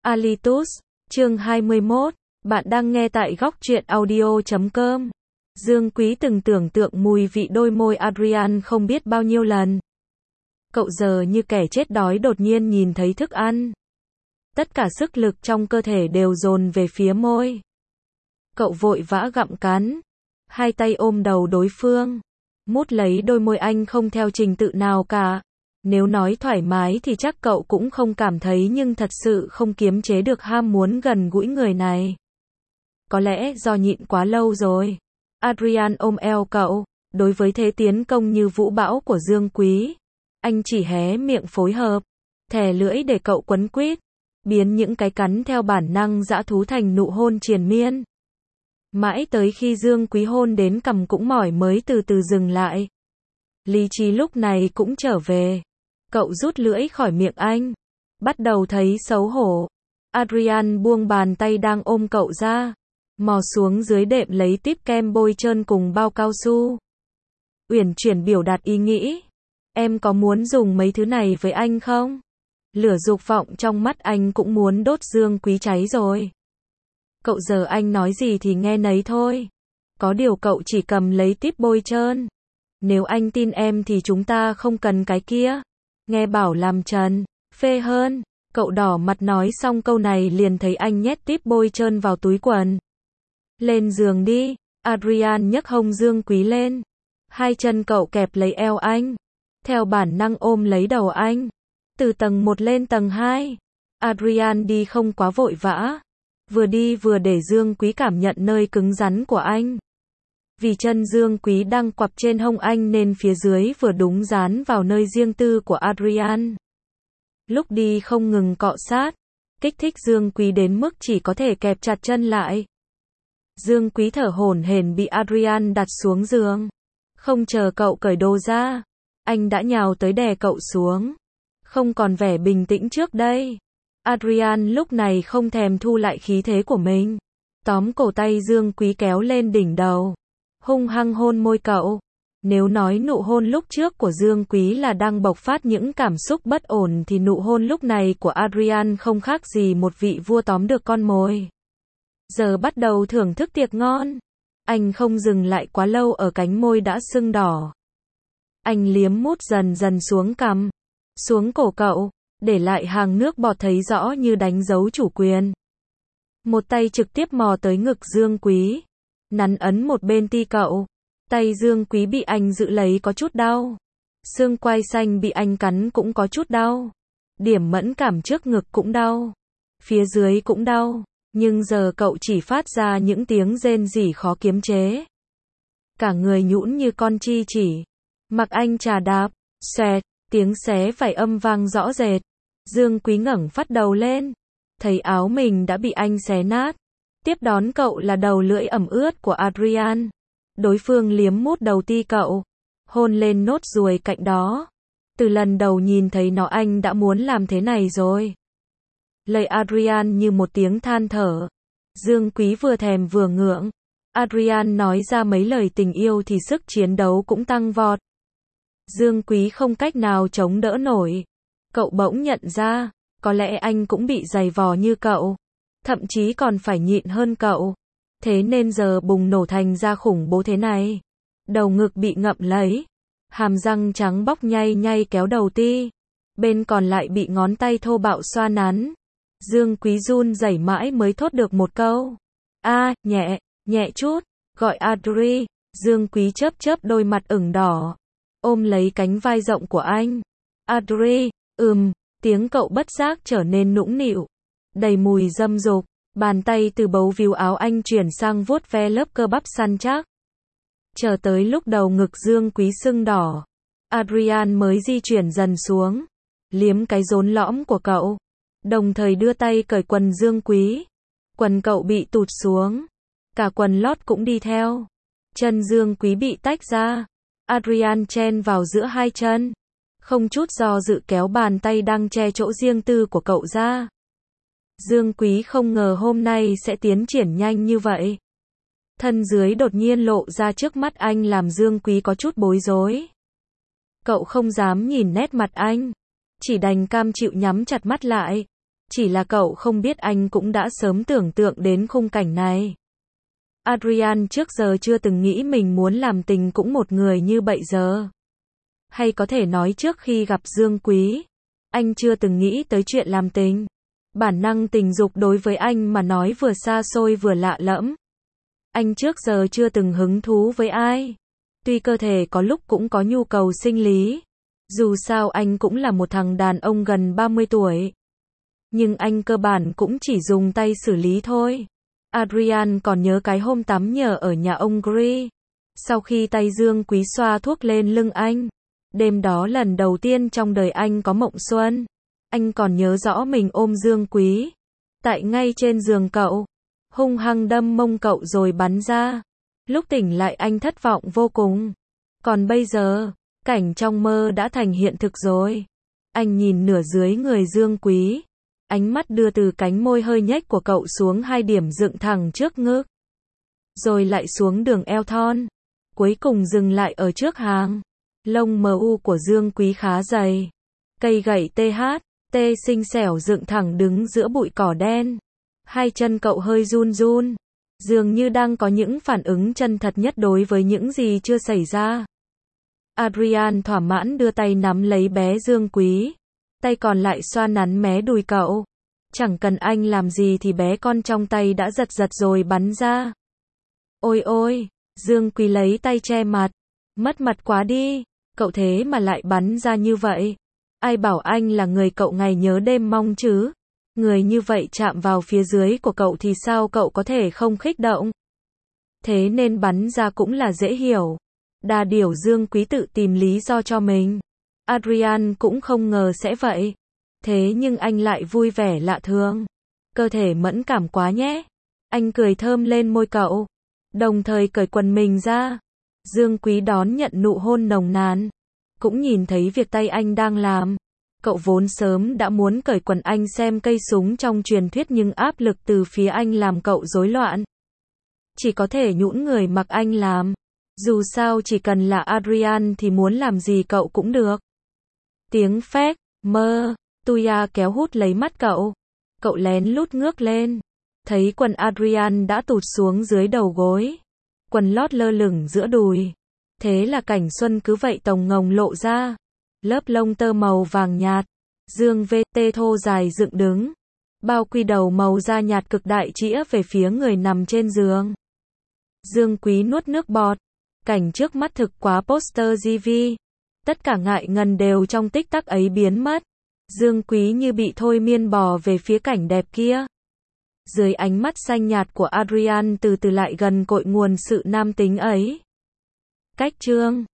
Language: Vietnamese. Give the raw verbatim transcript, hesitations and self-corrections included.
Alitus, chương hai mươi mốt, bạn đang nghe tại góc truyện audio chấm com. Dương Quý từng tưởng tượng mùi vị đôi môi Adrian không biết bao nhiêu lần. Cậu giờ như kẻ chết đói đột nhiên nhìn thấy thức ăn. Tất cả sức lực trong cơ thể đều dồn về phía môi. Cậu vội vã gặm cắn, hai tay ôm đầu đối phương, mút lấy đôi môi anh không theo trình tự nào cả. Nếu nói thoải mái thì chắc cậu cũng không cảm thấy, nhưng thật sự không kiềm chế được ham muốn gần gũi người này. Có lẽ do nhịn quá lâu rồi. Adrian ôm eo cậu, đối với thế tiến công như vũ bão của Dương Quý, anh chỉ hé miệng phối hợp, thè lưỡi để cậu quấn quýt, biến những cái cắn theo bản năng dã thú thành nụ hôn triền miên. Mãi tới khi Dương Quý hôn đến cằm cũng mỏi mới từ từ dừng lại. Lý trí lúc này cũng trở về. Cậu rút lưỡi khỏi miệng anh, bắt đầu thấy xấu hổ. Adrian buông bàn tay đang ôm cậu ra, mò xuống dưới đệm lấy típ kem bôi trơn cùng bao cao su. Uyển chuyển biểu đạt ý nghĩ. Em có muốn dùng mấy thứ này với anh không? Lửa dục vọng trong mắt anh cũng muốn đốt Dương Quý cháy rồi. Cậu giờ anh nói gì thì nghe nấy thôi. Có điều cậu chỉ cầm lấy típ bôi trơn. Nếu anh tin em thì chúng ta không cần cái kia. Nghe bảo làm trần, phê hơn. Cậu đỏ mặt nói xong câu này liền thấy anh nhét típ bôi trơn vào túi quần. Lên giường đi. Adrian nhấc hông Dương Quý lên. Hai chân cậu kẹp lấy eo anh, theo bản năng ôm lấy đầu anh. Từ tầng một lên tầng hai. Adrian đi không quá vội vã, vừa đi vừa để Dương Quý cảm nhận nơi cứng rắn của anh. Vì chân Dương Quý đang quặp trên hông anh nên phía dưới vừa đúng dán vào nơi riêng tư của Adrian. Lúc đi không ngừng cọ sát, kích thích Dương Quý đến mức chỉ có thể kẹp chặt chân lại. Dương Quý thở hổn hển bị Adrian đặt xuống giường. Không chờ cậu cởi đồ ra, anh đã nhào tới đè cậu xuống. Không còn vẻ bình tĩnh trước đây. Adrian lúc này không thèm thu lại khí thế của mình, tóm cổ tay Dương Quý kéo lên đỉnh đầu, hung hăng hôn môi cậu. Nếu nói nụ hôn lúc trước của Dương Quý là đang bộc phát những cảm xúc bất ổn thì nụ hôn lúc này của Adrian không khác gì một vị vua tóm được con mồi. Giờ bắt đầu thưởng thức tiệc ngon. Anh không dừng lại quá lâu ở cánh môi đã sưng đỏ. Anh liếm mút dần dần xuống cằm, xuống cổ cậu, để lại hàng nước bọt thấy rõ như đánh dấu chủ quyền. Một tay trực tiếp mò tới ngực Dương Quý, nắn ấn một bên ti cậu. Tay Dương Quý bị anh giữ lấy có chút đau. Xương quai xanh bị anh cắn cũng có chút đau. Điểm mẫn cảm trước ngực cũng đau. Phía dưới cũng đau. Nhưng giờ cậu chỉ phát ra những tiếng rên rỉ khó kiềm chế. Cả người nhũn như con chi chỉ. Mặc anh trà đạp, xoẹt, tiếng xé vải âm vang rõ rệt. Dương Quý ngẩng phát đầu lên, thấy áo mình đã bị anh xé nát. Tiếp đón cậu là đầu lưỡi ẩm ướt của Adrian. Đối phương liếm mút đầu ti cậu, hôn lên nốt ruồi cạnh đó. Từ lần đầu nhìn thấy nó anh đã muốn làm thế này rồi. Lời Adrian như một tiếng than thở. Dương Quý vừa thèm vừa ngượng. Adrian nói ra mấy lời tình yêu thì sức chiến đấu cũng tăng vọt. Dương Quý không cách nào chống đỡ nổi. Cậu bỗng nhận ra, có lẽ anh cũng bị giày vò như cậu, thậm chí còn phải nhịn hơn cậu. Thế nên giờ bùng nổ thành ra khủng bố thế này. Đầu ngực bị ngậm lấy, hàm răng trắng bóc nhay nhay kéo đầu ti, bên còn lại bị ngón tay thô bạo xoa nắn. Dương Quý run rẩy mãi mới thốt được một câu. A, à, nhẹ, nhẹ chút, gọi Adri. Dương Quý chớp chớp đôi mặt ửng đỏ, ôm lấy cánh vai rộng của anh. Adri, ừm, tiếng cậu bất giác trở nên nũng nịu, đầy mùi dâm dục. Bàn tay từ bấu víu áo anh chuyển sang vuốt ve lớp cơ bắp săn chắc. Chờ tới lúc đầu ngực Dương Quý sưng đỏ, Adrian mới di chuyển dần xuống, liếm cái rốn lõm của cậu, đồng thời đưa tay cởi quần Dương Quý. Quần cậu bị tụt xuống, cả quần lót cũng đi theo. Chân Dương Quý bị tách ra, Adrian chen vào giữa hai chân, không chút do dự kéo bàn tay đang che chỗ riêng tư của cậu ra. Dương Quý không ngờ hôm nay sẽ tiến triển nhanh như vậy. Thân dưới đột nhiên lộ ra trước mắt anh làm Dương Quý có chút bối rối. Cậu không dám nhìn nét mặt anh, chỉ đành cam chịu nhắm chặt mắt lại. Chỉ là cậu không biết anh cũng đã sớm tưởng tượng đến khung cảnh này. Adrian trước giờ chưa từng nghĩ mình muốn làm tình cũng một người như bây giờ. Hay có thể nói trước khi gặp Dương Quý, anh chưa từng nghĩ tới chuyện làm tình. Bản năng tình dục đối với anh mà nói vừa xa xôi vừa lạ lẫm. Anh trước giờ chưa từng hứng thú với ai. Tuy cơ thể có lúc cũng có nhu cầu sinh lý. Dù sao anh cũng là một thằng đàn ông gần ba mươi tuổi. Nhưng anh cơ bản cũng chỉ dùng tay xử lý thôi. Adrian còn nhớ cái hôm tắm nhờ ở nhà ông Gri. Sau khi tay Dương Quý xoa thuốc lên lưng anh. Đêm đó lần đầu tiên trong đời anh có mộng xuân. Anh còn nhớ rõ mình ôm Dương Quý. Tại ngay trên giường cậu. Hung hăng đâm mông cậu rồi bắn ra. Lúc tỉnh lại anh thất vọng vô cùng. Còn bây giờ, cảnh trong mơ đã thành hiện thực rồi. Anh nhìn nửa dưới người Dương Quý. Ánh mắt đưa từ cánh môi hơi nhếch của cậu xuống hai điểm dựng thẳng trước ngực. Rồi lại xuống đường eo thon. Cuối cùng dừng lại ở trước hàng. Lông mờ u của Dương Quý khá dày. Cây gậy tê hát, tê xinh xẻo dựng thẳng đứng giữa bụi cỏ đen. Hai chân cậu hơi run run. Dường như đang có những phản ứng chân thật nhất đối với những gì chưa xảy ra. Adrian thỏa mãn đưa tay nắm lấy bé Dương Quý. Tay còn lại xoa nắn mé đùi cậu. Chẳng cần anh làm gì thì bé con trong tay đã giật giật rồi bắn ra. Ôi ôi, Dương Quý lấy tay che mặt. Mất mặt quá đi, cậu thế mà lại bắn ra như vậy. Ai bảo anh là người cậu ngày nhớ đêm mong chứ. Người như vậy chạm vào phía dưới của cậu thì sao cậu có thể không khích động. Thế nên bắn ra cũng là dễ hiểu. Đa điều Dương Quý tự tìm lý do cho mình. Adrian cũng không ngờ sẽ vậy. Thế nhưng anh lại vui vẻ lạ thường. Cơ thể mẫn cảm quá nhé. Anh cười thơm lên môi cậu. Đồng thời cởi quần mình ra. Dương Quý đón nhận nụ hôn nồng nàn. Cũng nhìn thấy việc tay anh đang làm. Cậu vốn sớm đã muốn cởi quần anh xem cây súng trong truyền thuyết nhưng áp lực từ phía anh làm cậu rối loạn. Chỉ có thể nhũn người mặc anh làm. Dù sao chỉ cần là Adrian thì muốn làm gì cậu cũng được. Tiếng phét, mơ, Tuya kéo hút lấy mắt cậu. Cậu lén lút ngước lên. Thấy quần Adrian đã tụt xuống dưới đầu gối. Quần lót lơ lửng giữa đùi. Thế là cảnh xuân cứ vậy tồng ngồng lộ ra. Lớp lông tơ màu vàng nhạt. Dương vê tê thô dài dựng đứng. Bao quy đầu màu da nhạt cực đại chĩa về phía người nằm trên giường. Dương Quý nuốt nước bọt. Cảnh trước mắt thực quá poster gi vi. Tất cả ngại ngần đều trong tích tắc ấy biến mất. Dương Quý như bị thôi miên bò về phía cảnh đẹp kia. Dưới ánh mắt xanh nhạt của Adrian từ từ lại gần cội nguồn sự nam tính ấy. Cách chương